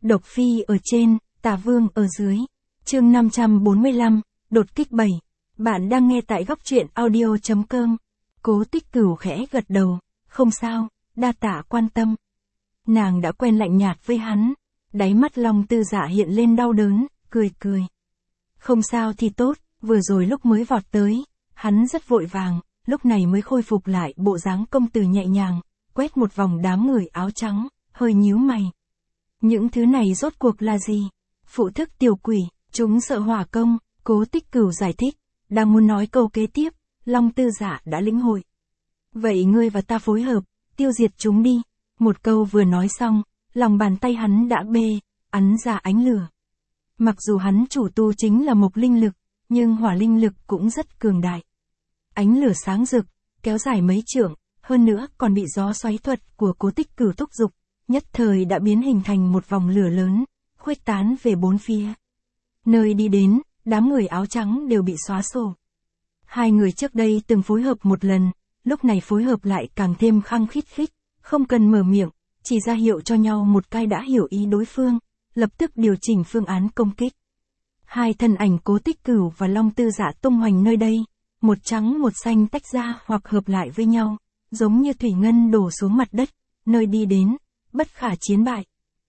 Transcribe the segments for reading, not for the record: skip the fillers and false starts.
Độc Phi ở trên, Tà Vương ở dưới. Chương 545, đột kích 7. Bạn đang nghe tại góc truyện audio.com. Cố Tích Cửu khẽ gật đầu, không sao, đa tạ quan tâm. Nàng đã quen lạnh nhạt với hắn, đáy mắt Long Tư Dạ hiện lên đau đớn, cười cười. Không sao thì tốt, vừa rồi lúc mới vọt tới, hắn rất vội vàng, lúc này mới khôi phục lại bộ dáng công tử nhẹ nhàng, quét một vòng đám người áo trắng, hơi nhíu mày. Những thứ này rốt cuộc là gì? Phụ thức tiểu quỷ, chúng sợ hỏa công, Cố Tích Cửu giải thích, đang muốn nói câu kế tiếp, Long Tư Dạ đã lĩnh hội. Vậy ngươi và ta phối hợp, tiêu diệt chúng đi. Một câu vừa nói xong, lòng bàn tay hắn đã ắn ra ánh lửa. Mặc dù hắn chủ tu chính là mộc linh lực, nhưng hỏa linh lực cũng rất cường đại. Ánh lửa sáng rực, kéo dài mấy trượng, hơn nữa còn bị gió xoáy thuật của Cố Tích Cửu thúc giục, nhất thời đã biến hình thành một vòng lửa lớn, khuếch tán về bốn phía. Nơi đi đến, đám người áo trắng đều bị xóa sổ. Hai người trước đây từng phối hợp một lần, lúc này phối hợp lại càng thêm khăng khít, không cần mở miệng, chỉ ra hiệu cho nhau một cái đã hiểu ý đối phương, lập tức điều chỉnh phương án công kích. Hai thân ảnh Cố Tích Cửu và Long Tư Dạ tung hoành nơi đây, một trắng một xanh tách ra hoặc hợp lại với nhau, giống như thủy ngân đổ xuống mặt đất, nơi đi đến, bất khả chiến bại.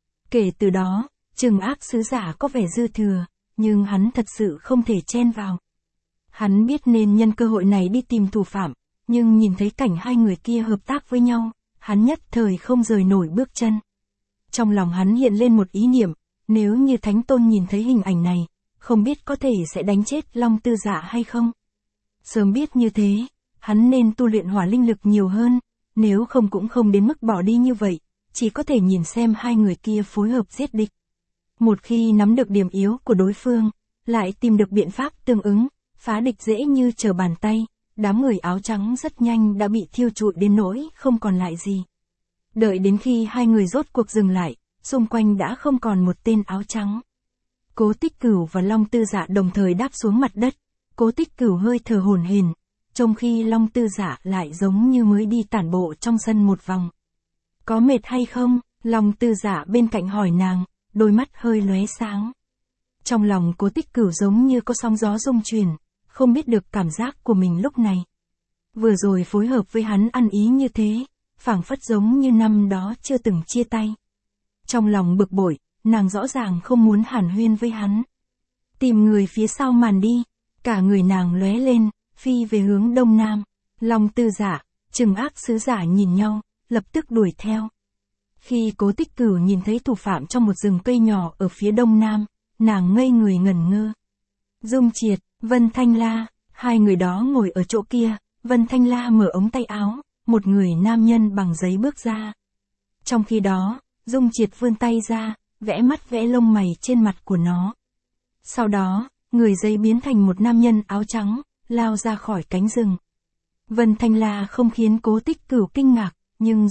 Kể từ đó, Trừng Ác sứ giả có vẻ dư thừa, nhưng hắn thật sự không thể chen vào. Hắn biết nên nhân cơ hội này đi tìm thủ phạm, nhưng nhìn thấy cảnh hai người kia hợp tác với nhau, hắn nhất thời không rời nổi bước chân. Trong lòng hắn hiện lên một ý niệm, nếu như Thánh Tôn nhìn thấy hình ảnh này, không biết có thể sẽ đánh chết Long Tư Dạ hay không. Sớm biết như thế, hắn nên tu luyện hỏa linh lực nhiều hơn, nếu không cũng không đến mức bỏ đi như vậy, chỉ có thể nhìn xem hai người kia phối hợp giết địch. Một khi nắm được điểm yếu của đối phương, lại tìm được biện pháp tương ứng, phá địch dễ như trở bàn tay, đám người áo trắng rất nhanh đã bị thiêu trụi đến nỗi không còn lại gì. Đợi đến khi hai người rốt cuộc dừng lại, xung quanh đã không còn một tên áo trắng. Cố Tích Cửu và Long Tư Dạ đồng thời đáp xuống mặt đất, Cố Tích Cửu hơi thở hổn hển, trong khi Long Tư Dạ lại giống như mới đi tản bộ trong sân một vòng. Có mệt hay không? Long Tư Dạ bên cạnh hỏi nàng, đôi mắt hơi lóe sáng. Trong lòng Cố Tích Cửu giống như có sóng gió rung chuyển, không biết được cảm giác của mình lúc này. Vừa rồi phối hợp với hắn ăn ý như thế, phảng phất giống như năm đó chưa từng chia tay. Trong lòng bực bội, nàng rõ ràng không muốn hàn huyên với hắn. Tìm người phía sau màn đi, cả người nàng lóe lên, phi về hướng đông nam. Long Tư Dạ, Trừng Ác sứ giả nhìn nhau, lập tức đuổi theo. Khi Cố Tích Cửu nhìn thấy thủ phạm trong một rừng cây nhỏ ở phía đông nam, nàng ngây người ngẩn ngơ. Dung Triệt, Vân Thanh La, hai người đó ngồi ở chỗ kia, Vân Thanh La mở ống tay áo, một người nam nhân bằng giấy bước ra. Trong khi đó, Dung Triệt vươn tay ra, vẽ mắt vẽ lông mày trên mặt của nó. Sau đó, người giấy biến thành một nam nhân áo trắng, lao ra khỏi cánh rừng. Vân Thanh La không khiến Cố Tích Cửu kinh ngạc, nhưng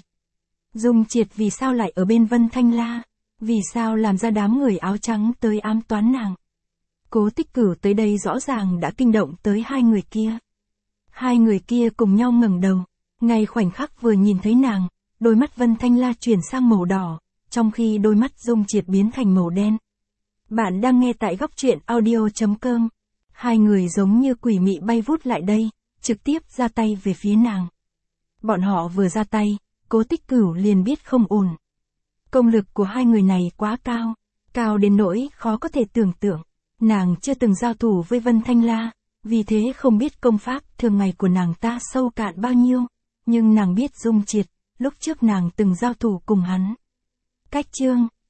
Dung Triệt vì sao lại ở bên Vân Thanh La? Vì sao làm ra đám người áo trắng tới ám toán nàng? Cố Tích Cửu tới đây rõ ràng đã kinh động tới hai người kia. Hai người kia cùng nhau ngẩng đầu, ngay khoảnh khắc vừa nhìn thấy nàng, đôi mắt Vân Thanh La chuyển sang màu đỏ, trong khi đôi mắt Dung Triệt biến thành màu đen. Bạn đang nghe tại góc truyện audio.com. Hai người giống như quỷ mị bay vút lại đây, trực tiếp ra tay về phía nàng. Bọn họ vừa ra tay, Cố Tích Cửu liền biết không ổn. Công lực của hai người này quá cao, cao đến nỗi khó có thể tưởng tượng. Nàng chưa từng giao thủ với Vân Thanh La, vì thế không biết công pháp thường ngày của nàng ta sâu cạn bao nhiêu, nhưng nàng biết Dung Triệt, lúc trước nàng từng giao thủ cùng hắn. Cách chương